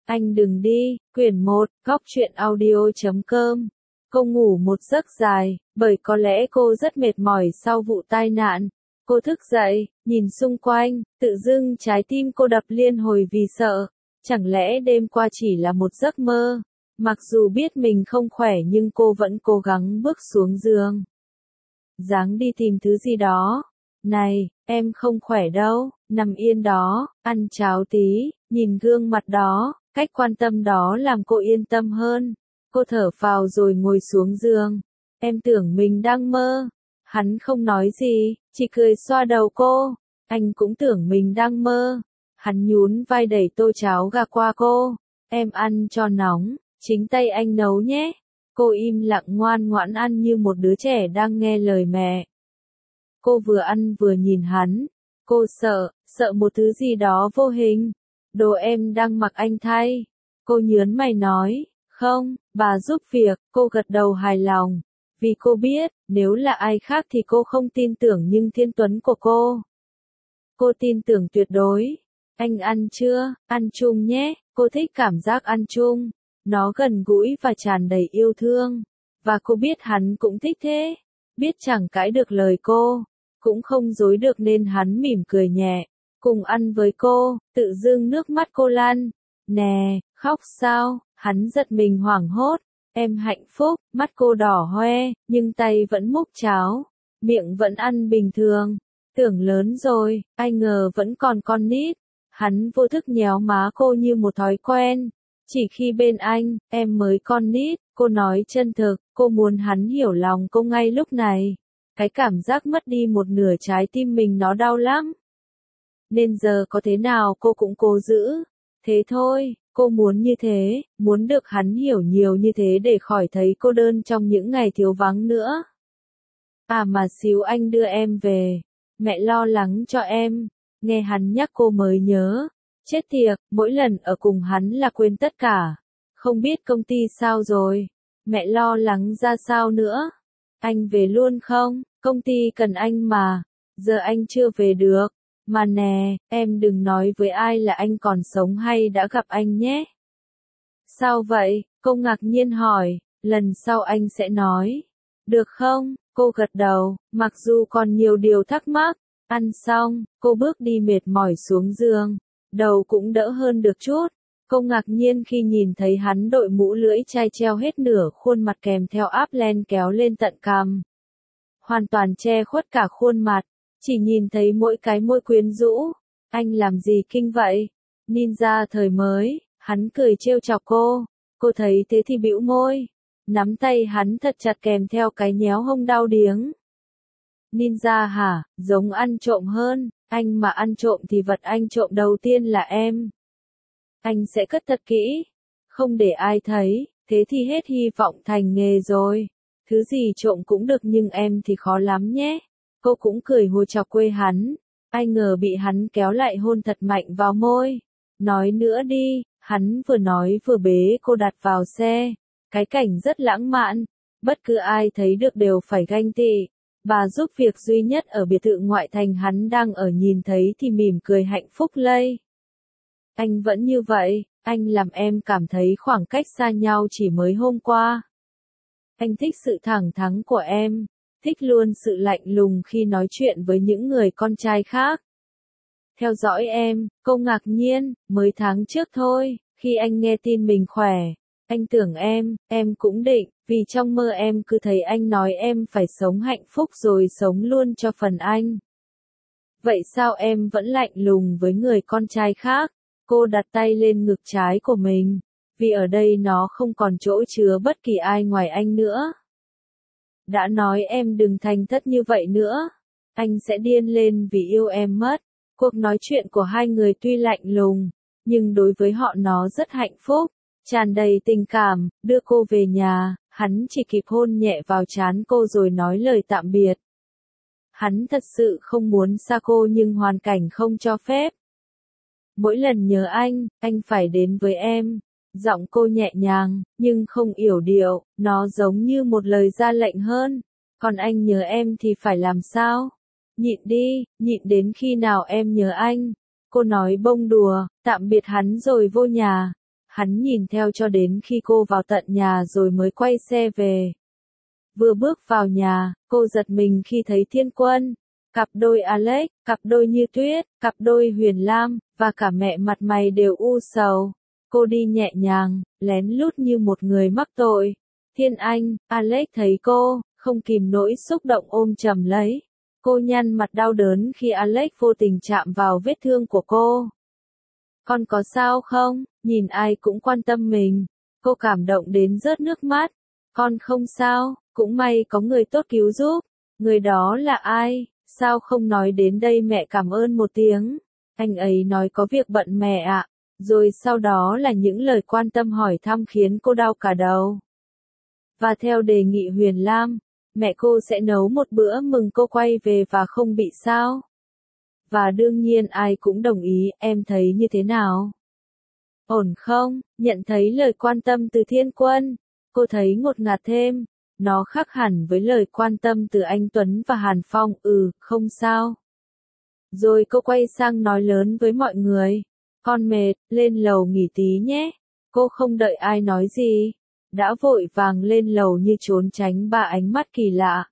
Anh đừng đi, quyển 1, góc truyện audio.com. Cô ngủ một giấc dài, bởi có lẽ cô rất mệt mỏi sau vụ tai nạn. Cô thức dậy, nhìn xung quanh, tự dưng trái tim cô đập liên hồi vì sợ. Chẳng lẽ đêm qua chỉ là một giấc mơ? Mặc dù biết mình không khỏe nhưng cô vẫn cố gắng bước xuống giường. Ráng đi tìm thứ gì đó. Này, em không khỏe đâu, nằm yên đó, ăn cháo tí, nhìn gương mặt đó, cách quan tâm đó làm cô yên tâm hơn. Cô thở phào rồi ngồi xuống giường. Em tưởng mình đang mơ. Hắn không nói gì, chỉ cười xoa đầu cô. Anh cũng tưởng mình đang mơ. Hắn nhún vai đẩy tô cháo gà qua cô. Em ăn cho nóng, chính tay anh nấu nhé. Cô im lặng ngoan ngoãn ăn như một đứa trẻ đang nghe lời mẹ. Cô vừa ăn vừa nhìn hắn. Cô sợ một thứ gì đó vô hình. Đồ em đang mặc anh thay. Cô nhớn mày nói, không, bà giúp việc. Cô gật đầu hài lòng. Vì cô biết, nếu là ai khác thì cô không tin tưởng nhưng Thiên Tuấn của cô tin tưởng tuyệt đối. Anh ăn chưa? Ăn chung nhé. Cô thích cảm giác ăn chung. Nó gần gũi và tràn đầy yêu thương. Và cô biết hắn cũng thích thế. Biết chẳng cãi được lời cô. Cũng không dối được nên hắn mỉm cười nhẹ. Cùng ăn với cô, tự dưng nước mắt cô lan. Nè, khóc sao? Hắn giật mình hoảng hốt. Em hạnh phúc, mắt cô đỏ hoe, nhưng tay vẫn múc cháo. Miệng vẫn ăn bình thường. Tưởng lớn rồi, ai ngờ vẫn còn con nít. Hắn vô thức nhéo má cô như một thói quen. Chỉ khi bên anh, em mới con nít, cô nói chân thực, cô muốn hắn hiểu lòng cô ngay lúc này. Cái cảm giác mất đi một nửa trái tim mình nó đau lắm. Nên giờ có thế nào cô cũng cố giữ. Thế thôi, cô muốn như thế, muốn được hắn hiểu nhiều như thế để khỏi thấy cô đơn trong những ngày thiếu vắng nữa. À mà xíu anh đưa em về. Mẹ lo lắng cho em. Nghe hắn nhắc cô mới nhớ. Chết tiệt, mỗi lần ở cùng hắn là quên tất cả. Không biết công ty sao rồi. Mẹ lo lắng ra sao nữa. Anh về luôn không? Công ty cần anh mà. Giờ anh chưa về được. Mà nè, em đừng nói với ai là anh còn sống hay đã gặp anh nhé. Sao vậy? Cô ngạc nhiên hỏi. Lần sau anh sẽ nói. Được không? Cô gật đầu, mặc dù còn nhiều điều thắc mắc. Ăn xong, cô bước đi mệt mỏi xuống giường. Đầu cũng đỡ hơn được chút. Cô ngạc nhiên khi nhìn thấy hắn đội mũ lưỡi chai treo hết nửa khuôn mặt kèm theo áp len kéo lên tận cằm. Hoàn toàn che khuất cả khuôn mặt. Chỉ nhìn thấy mỗi cái môi quyến rũ. Anh làm gì kinh vậy? Ninja thời mới, hắn cười trêu chọc cô. Cô thấy thế thì bĩu môi. Nắm tay hắn thật chặt kèm theo cái nhéo hông đau điếng. Ninja hả? Giống ăn trộm hơn. Anh mà ăn trộm thì vật anh trộm đầu tiên là em. Anh sẽ cất thật kỹ. Không để ai thấy. Thế thì hết hy vọng thành nghề rồi. Thứ gì trộm cũng được nhưng em thì khó lắm nhé. Cô cũng cười hùa chọc quê hắn. Ai ngờ bị hắn kéo lại hôn thật mạnh vào môi. Nói nữa đi. Hắn vừa nói vừa bế cô đặt vào xe. Cái cảnh rất lãng mạn. Bất cứ ai thấy được đều phải ganh tị. Bà giúp việc duy nhất ở biệt thự ngoại thành hắn đang ở nhìn thấy thì mỉm cười hạnh phúc lây. Anh vẫn như vậy, anh làm em cảm thấy khoảng cách xa nhau chỉ mới hôm qua. Anh thích sự thẳng thắn của em, thích luôn sự lạnh lùng khi nói chuyện với những người con trai khác. Theo dõi em, cô ngạc nhiên, mới tháng trước thôi, khi anh nghe tin mình khỏe. Anh tưởng em cũng định, vì trong mơ em cứ thấy anh nói em phải sống hạnh phúc rồi sống luôn cho phần anh. Vậy sao em vẫn lạnh lùng với người con trai khác? Cô đặt tay lên ngực trái của mình, vì ở đây nó không còn chỗ chứa bất kỳ ai ngoài anh nữa. Đã nói em đừng thành thất như vậy nữa. Anh sẽ điên lên vì yêu em mất. Cuộc nói chuyện của hai người tuy lạnh lùng, nhưng đối với họ nó rất hạnh phúc. Tràn đầy tình cảm, đưa cô về nhà, hắn chỉ kịp hôn nhẹ vào trán cô rồi nói lời tạm biệt. Hắn thật sự không muốn xa cô nhưng hoàn cảnh không cho phép. Mỗi lần nhớ anh phải đến với em. Giọng cô nhẹ nhàng, nhưng không yểu điệu, nó giống như một lời ra lệnh hơn. Còn anh nhớ em thì phải làm sao? Nhịn đi, nhịn đến khi nào em nhớ anh. Cô nói bông đùa, tạm biệt hắn rồi vô nhà. Hắn nhìn theo cho đến khi cô vào tận nhà rồi mới quay xe về. Vừa bước vào nhà, cô giật mình khi thấy Thiên Quân, cặp đôi Alex, cặp đôi Như Tuyết, cặp đôi Huyền Lam, và cả mẹ mặt mày đều u sầu. Cô đi nhẹ nhàng, lén lút như một người mắc tội. Thiên Anh, Alex thấy cô, không kìm nổi xúc động ôm chầm lấy. Cô nhăn mặt đau đớn khi Alex vô tình chạm vào vết thương của cô. Con có sao không? Nhìn ai cũng quan tâm mình. Cô cảm động đến rớt nước mắt. Con không sao, cũng may có người tốt cứu giúp. Người đó là ai? Sao không nói đến đây mẹ cảm ơn một tiếng? Anh ấy nói có việc bận mẹ ạ. Rồi sau đó là những lời quan tâm hỏi thăm khiến cô đau cả đầu. Và theo đề nghị Huyền Lam, mẹ cô sẽ nấu một bữa mừng cô quay về và không bị sao. Và đương nhiên ai cũng đồng ý, em thấy như thế nào? Ổn không? Nhận thấy lời quan tâm từ Thiên Quân, cô thấy ngột ngạt thêm. Nó khác hẳn với lời quan tâm từ anh Tuấn và Hàn Phong, không sao. Rồi cô quay sang nói lớn với mọi người. Con mệt, lên lầu nghỉ tí nhé. Cô không đợi ai nói gì. Đã vội vàng lên lầu như trốn tránh ba ánh mắt kỳ lạ.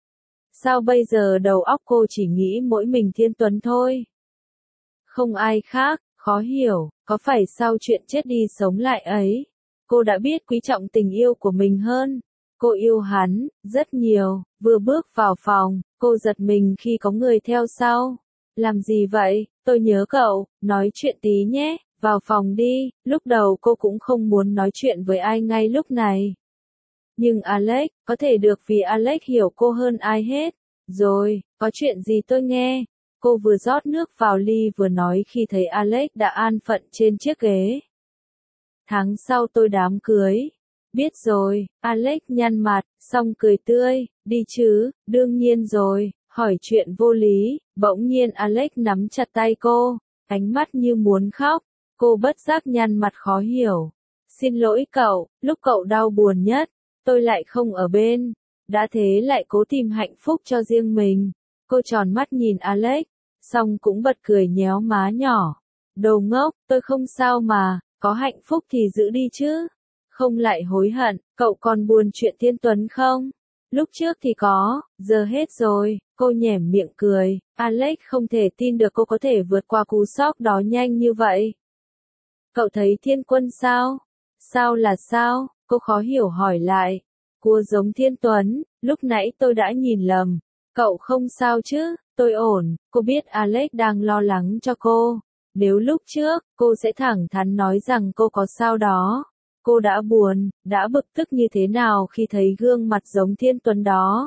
Sao bây giờ đầu óc cô chỉ nghĩ mỗi mình Thiên Tuấn thôi? Không ai khác, khó hiểu, có phải sau chuyện chết đi sống lại ấy, cô đã biết quý trọng tình yêu của mình hơn. Cô yêu hắn, rất nhiều, vừa bước vào phòng, cô giật mình khi có người theo sau. Làm gì vậy, tôi nhớ cậu, nói chuyện tí nhé, vào phòng đi, lúc đầu cô cũng không muốn nói chuyện với ai ngay lúc này. Nhưng Alex, có thể được vì Alex hiểu cô hơn ai hết. Rồi, có chuyện gì tôi nghe? Cô vừa rót nước vào ly vừa nói khi thấy Alex đã an phận trên chiếc ghế. Tháng sau tôi đám cưới. Biết rồi, Alex nhăn mặt, xong cười tươi, đi chứ, đương nhiên rồi, hỏi chuyện vô lý, bỗng nhiên Alex nắm chặt tay cô, ánh mắt như muốn khóc, cô bất giác nhăn mặt khó hiểu. Xin lỗi cậu, lúc cậu đau buồn nhất, tôi lại không ở bên, đã thế lại cố tìm hạnh phúc cho riêng mình. Cô tròn mắt nhìn Alex, xong cũng bật cười nhéo má nhỏ. Đồ ngốc, tôi không sao mà, có hạnh phúc thì giữ đi chứ. Không lại hối hận, cậu còn buồn chuyện Thiên Tuấn không? Lúc trước thì có, giờ hết rồi, cô nhoẻn miệng cười. Alex không thể tin được cô có thể vượt qua cú sốc đó nhanh như vậy. Cậu thấy Thiên Quân sao? Sao là sao? Cô khó hiểu hỏi lại. Cua giống Thiên Tuấn, lúc nãy tôi đã nhìn lầm. Cậu không sao chứ? Tôi ổn. Cô biết Alex đang lo lắng cho cô. Nếu lúc trước, cô sẽ thẳng thắn nói rằng cô có sao đó. Cô đã buồn, đã bực tức như thế nào khi thấy gương mặt giống Thiên Tuấn đó.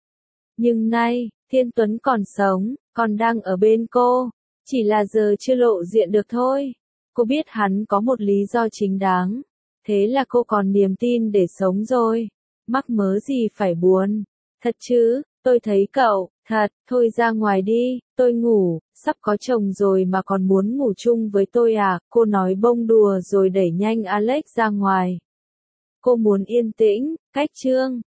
Nhưng nay, Thiên Tuấn còn sống, còn đang ở bên cô. Chỉ là giờ chưa lộ diện được thôi. Cô biết hắn có một lý do chính đáng. Thế là cô còn niềm tin để sống rồi. Mắc mớ gì phải buồn. Thật chứ, tôi thấy cậu, thật, thôi ra ngoài đi, tôi ngủ, sắp có chồng rồi mà còn muốn ngủ chung với tôi à, cô nói bông đùa rồi đẩy nhanh Alex ra ngoài. Cô muốn yên tĩnh, cách chương.